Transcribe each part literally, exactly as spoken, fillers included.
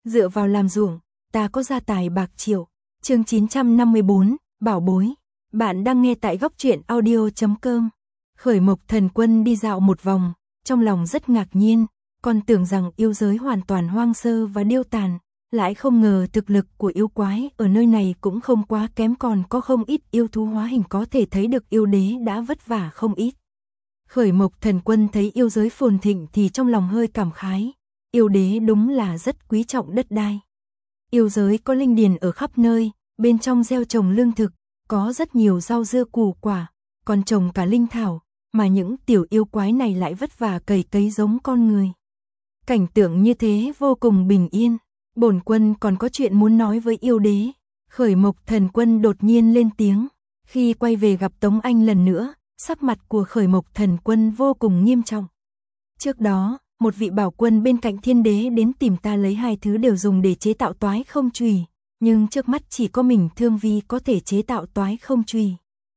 dựa vào làm ruộng, ta có gia tài bạc triệu. Chương chín trăm năm mươi bốn, bảo bối. Bạn đang nghe tại góc truyện audio chấm com. Khởi Mộc Thần Quân đi dạo một vòng, trong lòng rất ngạc nhiên, còn tưởng rằng yêu giới hoàn toàn hoang sơ và điêu tàn, lại không ngờ thực lực của yêu quái ở nơi này cũng không quá kém, còn có không ít yêu thú hóa hình, có thể thấy được yêu đế đã vất vả không ít. Khởi Mộc Thần Quân thấy yêu giới phồn thịnh thì trong lòng hơi cảm khái, yêu đế đúng là rất quý trọng đất đai. Yêu giới có linh điền ở khắp nơi, bên trong gieo trồng lương thực, có rất nhiều rau dưa củ quả, còn trồng cả linh thảo, mà những tiểu yêu quái này lại vất vả cày cấy giống con người. Cảnh tượng như thế vô cùng bình yên. Bổn quân còn có chuyện muốn nói với yêu đế. Khởi Mộc Thần Quân đột nhiên lên tiếng. Khi quay về gặp Tống Anh lần nữa, sắc mặt của Khởi Mộc Thần Quân vô cùng nghiêm trọng. Trước đó, một vị bảo quân bên cạnh thiên đế đến tìm ta lấy hai thứ đều dùng để chế tạo toái không chùy, nhưng trước mắt chỉ có mình Thương Vi có thể chế tạo toái không chùy.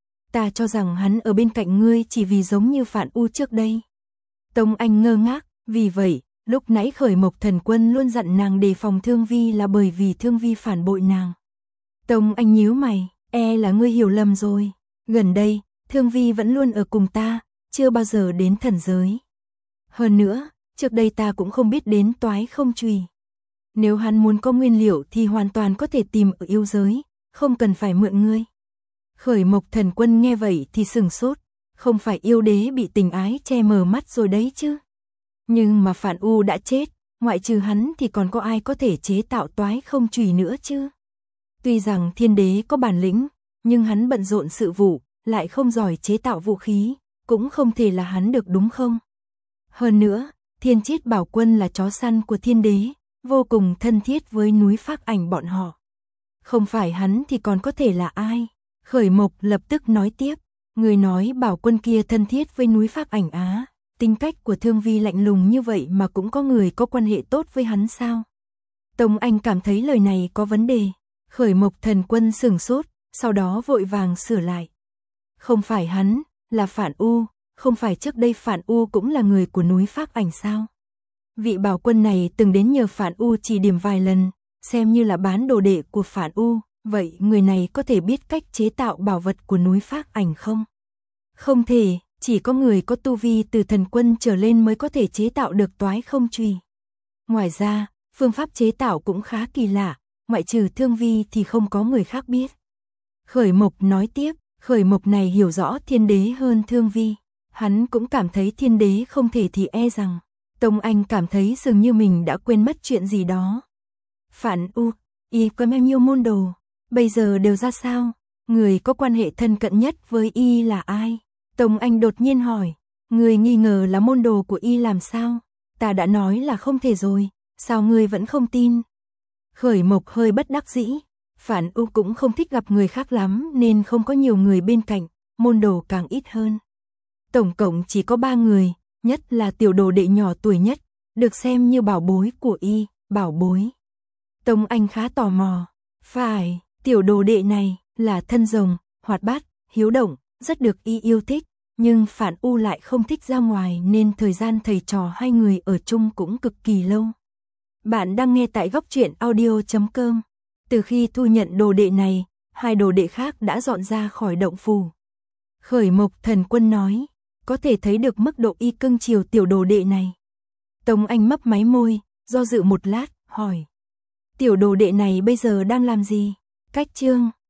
Ta cho rằng hắn ở bên cạnh ngươi chỉ vì giống như Phản U trước đây. Tống Anh ngơ ngác, vì vậy, lúc nãy Khởi Mộc Thần Quân luôn dặn nàng đề phòng Thương Vi là bởi vì Thương Vi phản bội nàng. Tống Anh nhíu mày, e là ngươi hiểu lầm rồi. Gần đây, Thương Vi vẫn luôn ở cùng ta, chưa bao giờ đến thần giới. Hơn nữa, trước đây ta cũng không biết đến toái không chùy. Nếu hắn muốn có nguyên liệu thì hoàn toàn có thể tìm ở yêu giới, không cần phải mượn ngươi. Khởi Mộc Thần Quân nghe vậy thì sừng sốt, không phải yêu đế bị tình ái che mờ mắt rồi đấy chứ. Nhưng mà Phản U đã chết, ngoại trừ hắn thì còn có ai có thể chế tạo toái không chùy nữa chứ? Tuy rằng thiên đế có bản lĩnh, nhưng hắn bận rộn sự vụ, lại không giỏi chế tạo vũ khí, cũng không thể là hắn được đúng không? Hơn nữa, Thiên Chiết Bảo Quân là chó săn của thiên đế, vô cùng thân thiết với núi Phác Ảnh bọn họ. Không phải hắn thì còn có thể là ai? Khởi Mộc lập tức nói tiếp, người nói Bảo Quân kia thân thiết với núi Phác Ảnh á, tính cách của Thương Vi lạnh lùng như vậy mà cũng có người có quan hệ tốt với hắn sao? Tống Anh cảm thấy lời này có vấn đề. Khởi Mộc Thần Quân sửng sốt, sau đó vội vàng sửa lại. Không phải hắn, là Phản U, không phải trước đây Phản U cũng là người của núi Phác Ảnh sao? Vị bảo quân này từng đến nhờ Phản U chỉ điểm vài lần, xem như là bán đồ đệ của Phản U, vậy người này có thể biết cách chế tạo bảo vật của núi Phác Ảnh không? Không thể, chỉ có người có tu vi từ thần quân trở lên mới có thể chế tạo được toái không chùy. Ngoài ra, phương pháp chế tạo cũng khá kỳ lạ, ngoại trừ Thương Vi thì không có người khác biết. Khởi Mộc nói tiếp, Khởi Mộc này hiểu rõ thiên đế hơn Thương Vi. Hắn cũng cảm thấy thiên đế không thể thì e rằng. Tống Anh cảm thấy dường như mình đã quên mất chuyện gì đó. Phản U, y có bao nhiêu môn đồ, bây giờ đều ra sao? Người có quan hệ thân cận nhất với y là ai? Tống Anh đột nhiên hỏi, người nghi ngờ là môn đồ của y làm sao? Ta đã nói là không thể rồi, sao ngươi vẫn không tin? Khởi Mộc hơi bất đắc dĩ, Phản U cũng không thích gặp người khác lắm nên không có nhiều người bên cạnh, môn đồ càng ít hơn. Tổng cộng chỉ có ba người, nhất là tiểu đồ đệ nhỏ tuổi nhất, được xem như bảo bối của y, bảo bối. Tống Anh khá tò mò, phải, tiểu đồ đệ này là thân rồng, hoạt bát, hiếu động, rất được y yêu thích, nhưng Phản U lại không thích ra ngoài nên thời gian thầy trò hai người ở chung cũng cực kỳ lâu. Bạn đang nghe tại góc truyện audio chấm com. Từ khi thu nhận đồ đệ này, hai đồ đệ khác đã dọn ra khỏi động phủ. Khởi Mộc Thần Quân nói, có thể thấy được mức độ y cưng chiều tiểu đồ đệ này. Tống Anh mấp máy môi, do dự một lát, hỏi. Tiểu đồ đệ này bây giờ đang làm gì? Cách chương